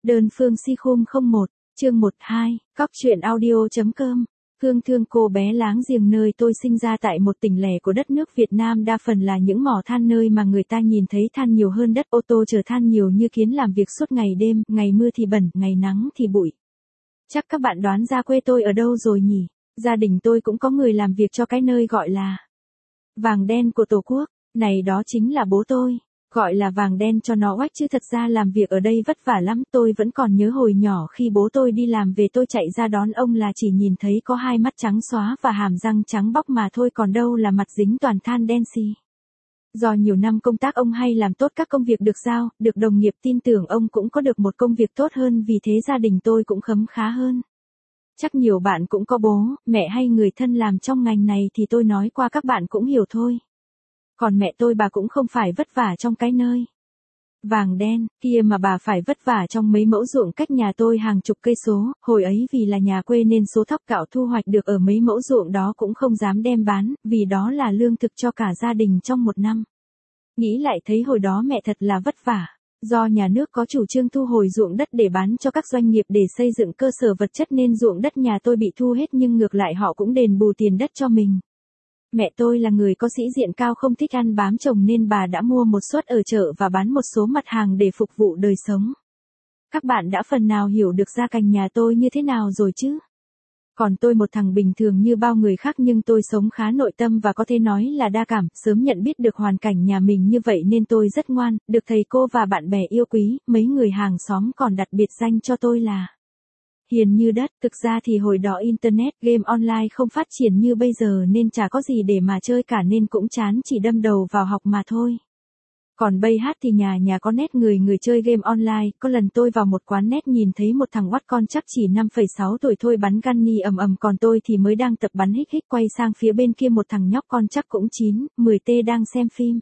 Đơn phương si khum 01, chương 12, cóc truyện audio.com. Hương thương cô bé láng giềng nơi tôi sinh ra tại một tỉnh lẻ của đất nước Việt Nam đa phần là những mỏ than nơi mà người ta nhìn thấy than nhiều hơn đất, ô tô chở than nhiều như kiến làm việc suốt ngày đêm, ngày mưa thì bẩn, ngày nắng thì bụi. Chắc các bạn đoán ra quê tôi ở đâu rồi nhỉ? Gia đình tôi cũng có người làm việc cho cái nơi gọi là vàng đen của Tổ quốc, này đó chính là bố tôi. Gọi là vàng đen cho nó oách chứ thật ra làm việc ở đây vất vả lắm. Tôi vẫn còn nhớ hồi nhỏ khi bố tôi đi làm về tôi chạy ra đón ông là chỉ nhìn thấy có hai mắt trắng xóa và hàm răng trắng bóc mà thôi, còn đâu là mặt dính toàn than đen xì. Do nhiều năm công tác ông hay làm tốt các công việc được giao, được đồng nghiệp tin tưởng ông cũng có được một công việc tốt hơn, vì thế gia đình tôi cũng khấm khá hơn. Chắc nhiều bạn cũng có bố, mẹ hay người thân làm trong ngành này thì tôi nói qua các bạn cũng hiểu thôi. Còn mẹ tôi bà cũng không phải vất vả trong cái nơi vàng đen kia mà bà phải vất vả trong mấy mẫu ruộng cách nhà tôi hàng chục cây số. Hồi ấy vì là nhà quê nên số thóc gạo thu hoạch được ở mấy mẫu ruộng đó cũng không dám đem bán, vì đó là lương thực cho cả gia đình trong một năm. Nghĩ lại thấy hồi đó mẹ thật là vất vả. Do nhà nước có chủ trương thu hồi ruộng đất để bán cho các doanh nghiệp để xây dựng cơ sở vật chất nên ruộng đất nhà tôi bị thu hết, nhưng ngược lại họ cũng đền bù tiền đất cho mình. Mẹ tôi là người có sĩ diện cao, không thích ăn bám chồng nên bà đã mua một suất ở chợ và bán một số mặt hàng để phục vụ đời sống. Các bạn đã phần nào hiểu được gia cảnh nhà tôi như thế nào rồi chứ? Còn tôi một thằng bình thường như bao người khác, nhưng tôi sống khá nội tâm và có thể nói là đa cảm, sớm nhận biết được hoàn cảnh nhà mình như vậy nên tôi rất ngoan, được thầy cô và bạn bè yêu quý, mấy người hàng xóm còn đặt biệt danh cho tôi là hiền như đất. Thực ra thì hồi đó internet game online không phát triển như bây giờ nên chả có gì để mà chơi cả, nên cũng chán chỉ đâm đầu vào học mà thôi. Còn bây hát thì nhà có nét người chơi game online. Có lần tôi vào một quán net nhìn thấy một thằng oắt con chắc chỉ 5,6 tuổi thôi bắn gunny ầm ầm, còn tôi thì mới đang tập bắn hích hích, quay sang phía bên kia một thằng nhóc con chắc cũng 9, 10 t đang xem phim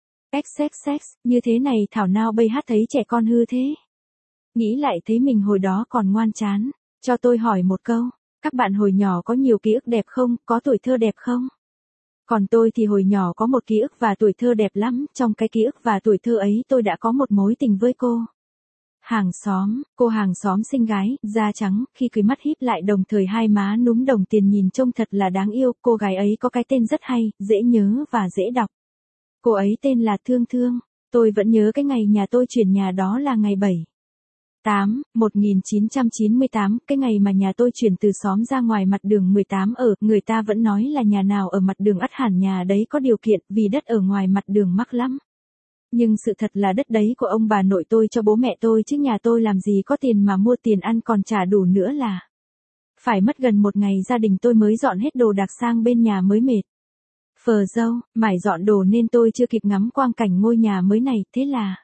XXX, như thế này thảo nào bây hát thấy trẻ con hư thế. Nghĩ lại thấy mình hồi đó còn ngoan chán. Cho tôi hỏi một câu, các bạn hồi nhỏ có nhiều ký ức đẹp không, có tuổi thơ đẹp không? Còn tôi thì hồi nhỏ có một ký ức và tuổi thơ đẹp lắm, trong cái ký ức và tuổi thơ ấy tôi đã có một mối tình với cô hàng xóm. Cô hàng xóm xinh gái, da trắng, khi cười mắt híp lại đồng thời hai má núm đồng tiền, nhìn trông thật là đáng yêu. Cô gái ấy có cái tên rất hay, dễ nhớ và dễ đọc. Cô ấy tên là Thương Thương. Tôi vẫn nhớ cái ngày nhà tôi chuyển nhà, đó là ngày 1998, cái ngày mà nhà tôi chuyển từ xóm ra ngoài mặt đường 18 ở. Người ta vẫn nói là nhà nào ở mặt đường ắt hẳn nhà đấy có điều kiện, vì đất ở ngoài mặt đường mắc lắm. Nhưng sự thật là đất đấy của ông bà nội tôi cho bố mẹ tôi, chứ nhà tôi làm gì có tiền mà mua tiền ăn, còn trả đủ nữa là phải mất gần một ngày gia đình tôi mới dọn hết đồ đạc sang bên nhà mới mệt phờ dâu mải dọn đồ nên tôi chưa kịp ngắm quang cảnh ngôi nhà mới này, thế là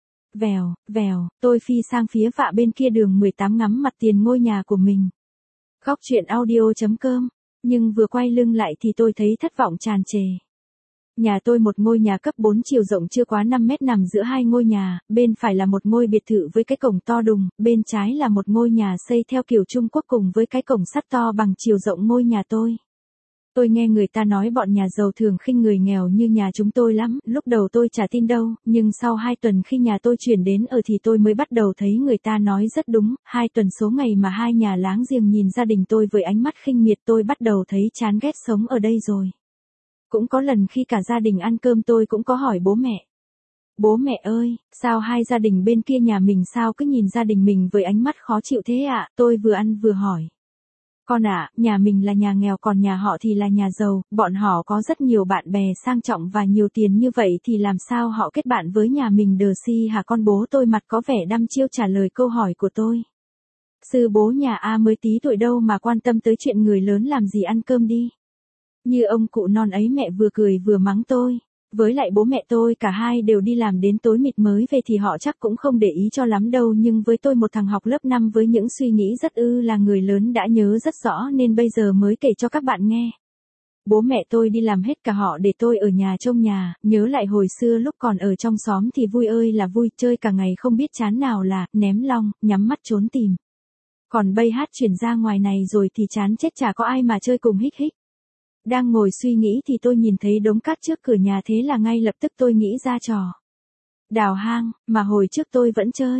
vèo, tôi phi sang phía vạ bên kia đường 18 ngắm mặt tiền ngôi nhà của mình. Góc truyện audio.com. Nhưng vừa quay lưng lại thì tôi thấy thất vọng tràn trề. Nhà tôi một ngôi nhà cấp 4 chiều rộng chưa quá 5 mét nằm giữa hai ngôi nhà, bên phải là một ngôi biệt thự với cái cổng to đùng, bên trái là một ngôi nhà xây theo kiểu Trung Quốc cùng với cái cổng sắt to bằng chiều rộng ngôi nhà tôi. Tôi nghe người ta nói bọn nhà giàu thường khinh người nghèo như nhà chúng tôi lắm, lúc đầu tôi chả tin đâu, nhưng sau 2 tuần khi nhà tôi chuyển đến ở thì tôi mới bắt đầu thấy người ta nói rất đúng. 2 tuần số ngày mà hai nhà láng giềng nhìn gia đình tôi với ánh mắt khinh miệt, tôi bắt đầu thấy chán ghét sống ở đây rồi. Cũng có lần khi cả gia đình ăn cơm tôi cũng có hỏi bố mẹ. Bố mẹ ơi, sao hai gia đình bên kia nhà mình sao cứ nhìn gia đình mình với ánh mắt khó chịu thế ạ? Tôi vừa ăn vừa hỏi. Con ạ, nhà mình là nhà nghèo còn nhà họ thì là nhà giàu, bọn họ có rất nhiều bạn bè sang trọng và nhiều tiền như vậy thì làm sao họ kết bạn với nhà mình đờ si hả con? Bố tôi mặt có vẻ đăm chiêu trả lời câu hỏi của tôi. Sư bố nhà A mới tí tuổi đâu mà quan tâm tới chuyện người lớn làm gì, ăn cơm đi. Như ông cụ non ấy. Mẹ vừa cười vừa mắng tôi. Với lại bố mẹ tôi cả hai đều đi làm đến tối mịt mới về thì họ chắc cũng không để ý cho lắm đâu, nhưng với tôi một thằng học lớp 5 với những suy nghĩ rất là người lớn đã nhớ rất rõ nên bây giờ mới kể cho các bạn nghe. Bố mẹ tôi đi làm hết cả họ để tôi ở nhà trông nhà, nhớ lại hồi xưa lúc còn ở trong xóm thì vui ơi là vui, chơi cả ngày không biết chán, nào là ném long, nhắm mắt trốn tìm. Còn bây hát chuyển ra ngoài này rồi thì chán chết, chả có ai mà chơi cùng hích hích. Đang ngồi suy nghĩ thì tôi nhìn thấy đống cát trước cửa nhà, thế là ngay lập tức tôi nghĩ ra trò đào hang mà hồi trước tôi vẫn chơi.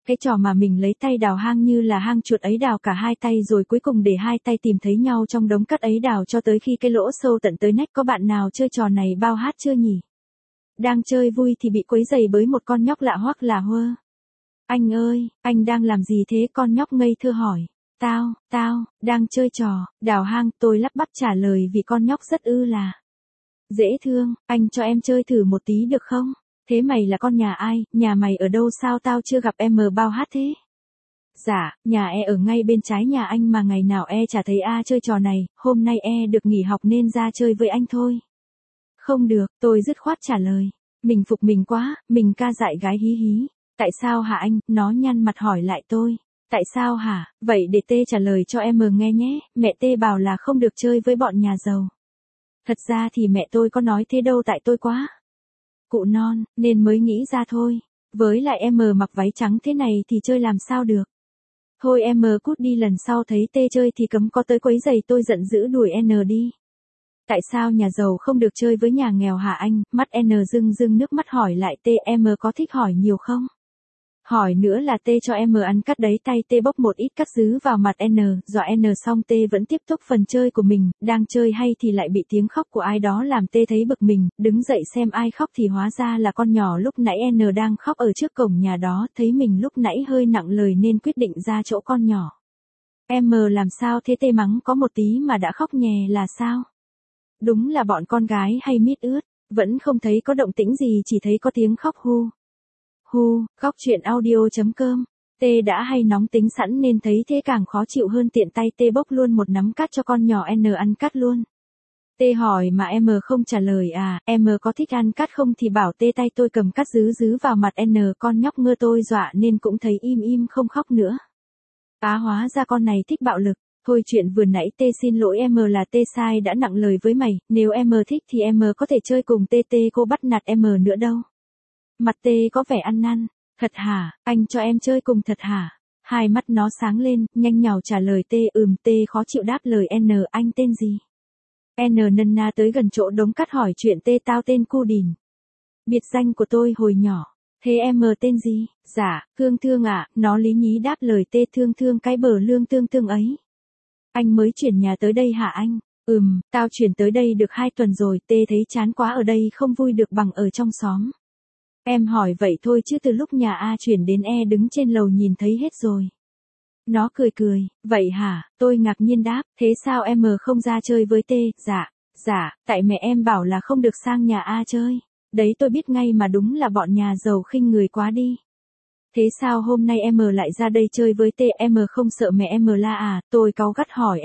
Cái trò mà mình lấy tay đào hang như là hang chuột ấy, đào cả hai tay rồi cuối cùng để hai tay tìm thấy nhau trong đống cát ấy, đào cho tới khi cái lỗ sâu tận tới nách. Có bạn nào chơi trò này bao hát chưa nhỉ? Đang chơi vui thì bị quấy rầy bởi một con nhóc lạ hoắc là Hơ. Anh ơi, anh đang làm gì thế? Con nhóc ngây thơ hỏi. Tao, đang chơi trò, đào hang, tôi lắp bắp trả lời vì con nhóc rất là dễ thương. Anh cho em chơi thử một tí được không? Thế mày là con nhà ai, nhà mày ở đâu, sao tao chưa gặp em bao hát thế? Dạ, nhà ở ngay bên trái nhà anh mà ngày nào chả thấy chơi trò này, hôm nay được nghỉ học nên ra chơi với anh thôi. Không được, tôi dứt khoát trả lời. Mình phục mình quá, mình ca dại gái hí hí. Tại sao hả anh? Nó nhăn mặt hỏi lại tôi. Tại sao hả? Vậy để Tê trả lời cho em nghe nhé. Mẹ Tê bảo là không được chơi với bọn nhà giàu. Thật ra thì mẹ tôi có nói thế đâu, tại tôi quá cụ non, nên mới nghĩ ra thôi. Với lại em mặc váy trắng thế này thì chơi làm sao được. Thôi em cút đi, lần sau thấy Tê chơi thì cấm có tới quấy giày tôi, giận dữ đuổi đi. Tại sao nhà giàu không được chơi với nhà nghèo hả anh? Mắt rưng rưng nước mắt hỏi lại Tê, em có thích hỏi nhiều không? Hỏi nữa là Tê cho em ăn cắt đấy, tay Tê bốc một ít cắt dứ vào mặt dọa xong Tê vẫn tiếp tục phần chơi của mình, đang chơi hay thì lại bị tiếng khóc của ai đó làm Tê thấy bực mình, đứng dậy xem ai khóc thì hóa ra là con nhỏ lúc nãy đang khóc ở trước cổng nhà đó, thấy mình lúc nãy hơi nặng lời nên quyết định ra chỗ con nhỏ. Em làm sao thế? Tê mắng, có một tí mà đã khóc nhè là sao? Đúng là bọn con gái hay mít ướt, vẫn không thấy có động tĩnh gì, chỉ thấy có tiếng khóc hu. Khóc chuyện audio.com. Tê đã hay nóng tính sẵn nên thấy thế càng khó chịu hơn, tiện tay Tê bốc luôn một nắm cát cho con nhỏ ăn cát luôn. Tê hỏi mà em không trả lời à, em có thích ăn cát không thì bảo Tê, tay tôi cầm cát dứ vào mặt con nhóc ngơ tôi dọa nên cũng thấy im không khóc nữa. Hóa ra con này thích bạo lực. Thôi chuyện vừa nãy Tê xin lỗi em là Tê sai đã nặng lời với mày, nếu em thích thì em có thể chơi cùng Tê, cô bắt nạt em nữa đâu. Mặt Tê có vẻ ăn năn. Thật hả, anh cho em chơi cùng thật hả? Hai mắt nó sáng lên, nhanh nhảu trả lời Tê. Tê khó chịu đáp lời anh tên gì? Nân na tới gần chỗ đống cát hỏi chuyện Tê, tao tên Cu Đìn. Biệt danh của tôi hồi nhỏ. Thế em tên gì? Dạ, Thương Thương ạ, nó lý nhí đáp lời Tê. Thương cái bờ lương tương ấy. Anh mới chuyển nhà tới đây hả anh? Tao chuyển tới đây được 2 tuần rồi, Tê thấy chán quá ở đây, không vui được bằng ở trong xóm. Em hỏi vậy thôi chứ từ lúc nhà chuyển đến đứng trên lầu nhìn thấy hết rồi. Nó cười, vậy hả? Tôi ngạc nhiên đáp, thế sao em không ra chơi với Tê? Dạ, tại mẹ em bảo là không được sang nhà chơi. Đấy tôi biết ngay mà, đúng là bọn nhà giàu khinh người quá đi. Thế sao hôm nay em lại ra đây chơi với Tê, em không sợ mẹ em la à? Tôi cáu gắt hỏi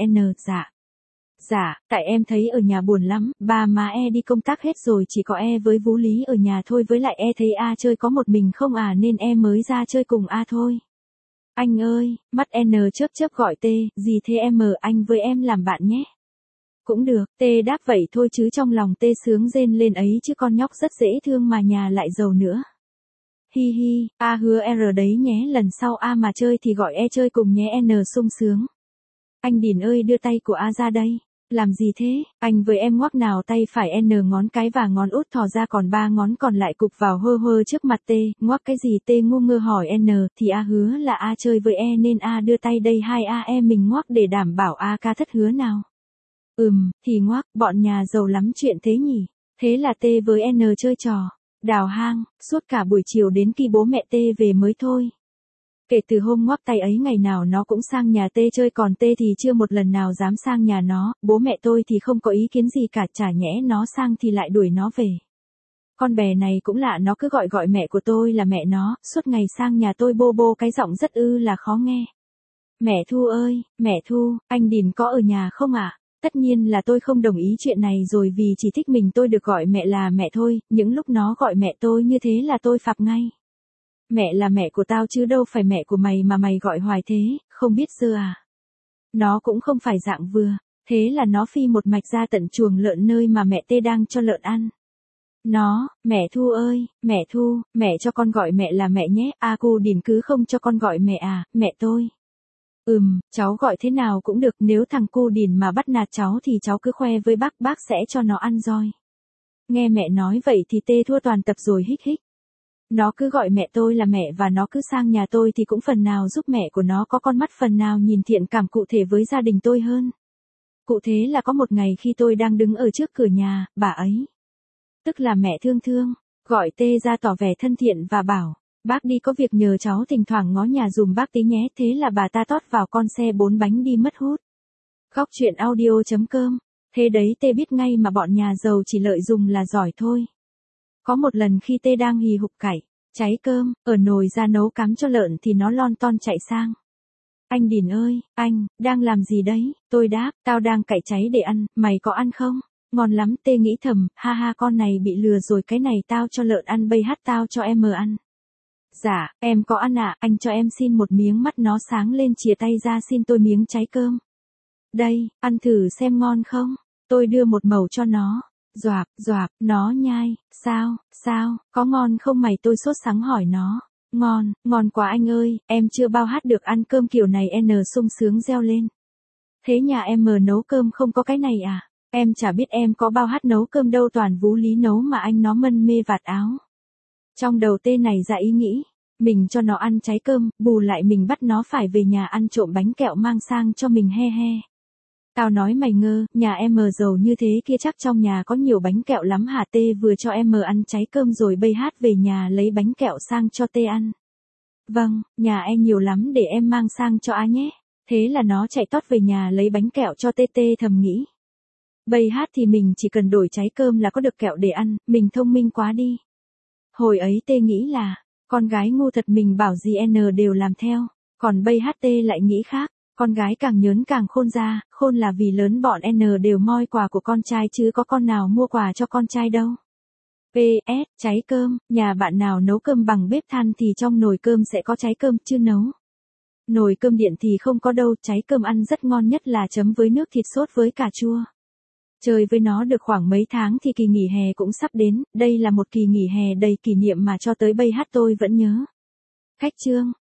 Dạ, tại em thấy ở nhà buồn lắm, ba má đi công tác hết rồi, chỉ có với Vú Lý ở nhà thôi, với lại thấy chơi có một mình không nên em mới ra chơi cùng thôi. Anh ơi, mắt chớp gọi Tê, gì thế em, anh với em làm bạn nhé. Cũng được, Tê đáp vậy thôi chứ trong lòng Tê sướng rên lên ấy chứ, con nhóc rất dễ thương mà nhà lại giàu nữa. Hi, hứa đấy nhé, lần sau mà chơi thì gọi chơi cùng nhé, sung sướng. Anh Đìn ơi, đưa tay của ra đây. Làm gì thế? Anh với em ngoắc nào tay phải ngón cái và ngón út thò ra, còn 3 ngón còn lại cụp vào hơ trước mặt Tê. Ngoắc cái gì? Tê ngu ngơ hỏi thì hứa là chơi với nên đưa tay đây, hai em mình ngoắc để đảm bảo ca thất hứa nào. Thì ngoắc, bọn nhà giàu lắm chuyện thế nhỉ. Thế là Tê với chơi trò đào hang suốt cả buổi chiều đến khi bố mẹ Tê về mới thôi. Kể từ hôm ngoắc tay ấy, ngày nào nó cũng sang nhà Tê chơi, còn Tê thì chưa một lần nào dám sang nhà nó. Bố mẹ tôi thì không có ý kiến gì cả, chả nhẽ nó sang thì lại đuổi nó về. Con bé này cũng lạ, nó cứ gọi mẹ của tôi là mẹ nó, suốt ngày sang nhà tôi bô cái giọng rất là khó nghe. Mẹ Thu ơi, mẹ Thu, anh Đìn có ở nhà không ạ? Tất nhiên là tôi không đồng ý chuyện này rồi, vì chỉ thích mình tôi được gọi mẹ là mẹ thôi, những lúc nó gọi mẹ tôi như thế là tôi phạt ngay. Mẹ là mẹ của tao chứ đâu phải mẹ của mày mà mày gọi hoài thế, không biết dơ à? Nó cũng không phải dạng vừa, thế là nó phi một mạch ra tận chuồng lợn nơi mà mẹ Tê đang cho lợn ăn. Nó, mẹ Thu ơi, mẹ Thu, mẹ cho con gọi mẹ là mẹ nhé, Cu Đìn cứ không cho con gọi mẹ à, mẹ tôi. Cháu gọi thế nào cũng được, nếu thằng Cu Đìn mà bắt nạt cháu thì cháu cứ khoe với bác sẽ cho nó ăn roi. Nghe mẹ nói vậy thì Tê thua toàn tập rồi, hích. Nó cứ gọi mẹ tôi là mẹ và nó cứ sang nhà tôi thì cũng phần nào giúp mẹ của nó có con mắt phần nào nhìn thiện cảm cụ thể với gia đình tôi hơn. Cụ thể là có một ngày khi tôi đang đứng ở trước cửa nhà, bà ấy, tức là mẹ Thương Thương, gọi Tê ra tỏ vẻ thân thiện và bảo, bác đi có việc nhờ cháu thỉnh thoảng ngó nhà dùm bác tí nhé. Thế là bà ta tót vào con xe 4 bánh đi mất hút. Góc chuyện audio.com. Thế đấy Tê biết ngay mà bọn nhà giàu chỉ lợi dùng là giỏi thôi. Có một lần khi Tê đang hì hục cải, cháy cơm, ở nồi ra nấu cắm cho lợn thì nó lon ton chạy sang. Anh Điền ơi, anh, đang làm gì đấy? Tôi đáp, tao đang cải cháy để ăn, mày có ăn không? Ngon lắm. Tê nghĩ thầm, ha ha con này bị lừa rồi, cái này tao cho lợn ăn bây hát tao cho em ăn. Dạ, em có ăn ạ, anh cho em xin một miếng. Mắt nó sáng lên chìa tay ra xin tôi miếng cháy cơm. Đây, ăn thử xem ngon không? Tôi đưa một mẩu cho nó. Doạp, nó nhai, sao, có ngon không mày? Tôi sốt sắng hỏi nó. Ngon quá anh ơi, em chưa bao hát được ăn cơm kiểu này. Sung sướng reo lên. Thế nhà em nấu cơm không có cái này à? Em chả biết em có bao hát nấu cơm đâu, toàn Vú Lý nấu mà anh nó mân mê vạt áo. Trong đầu Tê này ra ý nghĩ, mình cho nó ăn cháy cơm, bù lại mình bắt nó phải về nhà ăn trộm bánh kẹo mang sang cho mình he he. Tao nói mày ngơ, nhà em giàu như thế kia chắc trong nhà có nhiều bánh kẹo lắm hả? Tê vừa cho em ăn cháy cơm rồi bây hát về nhà lấy bánh kẹo sang cho Tê ăn. Vâng, nhà em nhiều lắm để em mang sang cho á nhé. Thế là nó chạy tót về nhà lấy bánh kẹo cho Tê. Tê thầm nghĩ. Bây hát thì mình chỉ cần đổi cháy cơm là có được kẹo để ăn, mình thông minh quá đi. Hồi ấy Tê nghĩ là, con gái ngu thật, mình bảo gì đều làm theo. Còn bây hát Tê lại nghĩ khác, con gái càng nhớn càng khôn ra, khôn là vì lớn bọn đều moi quà của con trai chứ có con nào mua quà cho con trai đâu. PS, cháy cơm, nhà bạn nào nấu cơm bằng bếp than thì trong nồi cơm sẽ có cháy cơm chứ nấu. Nồi cơm điện thì không có đâu, cháy cơm ăn rất ngon, nhất là chấm với nước thịt sốt với cà chua. Chơi với nó được khoảng mấy tháng thì kỳ nghỉ hè cũng sắp đến, đây là một kỳ nghỉ hè đầy kỷ niệm mà cho tới bây hát tôi vẫn nhớ. Khách chương.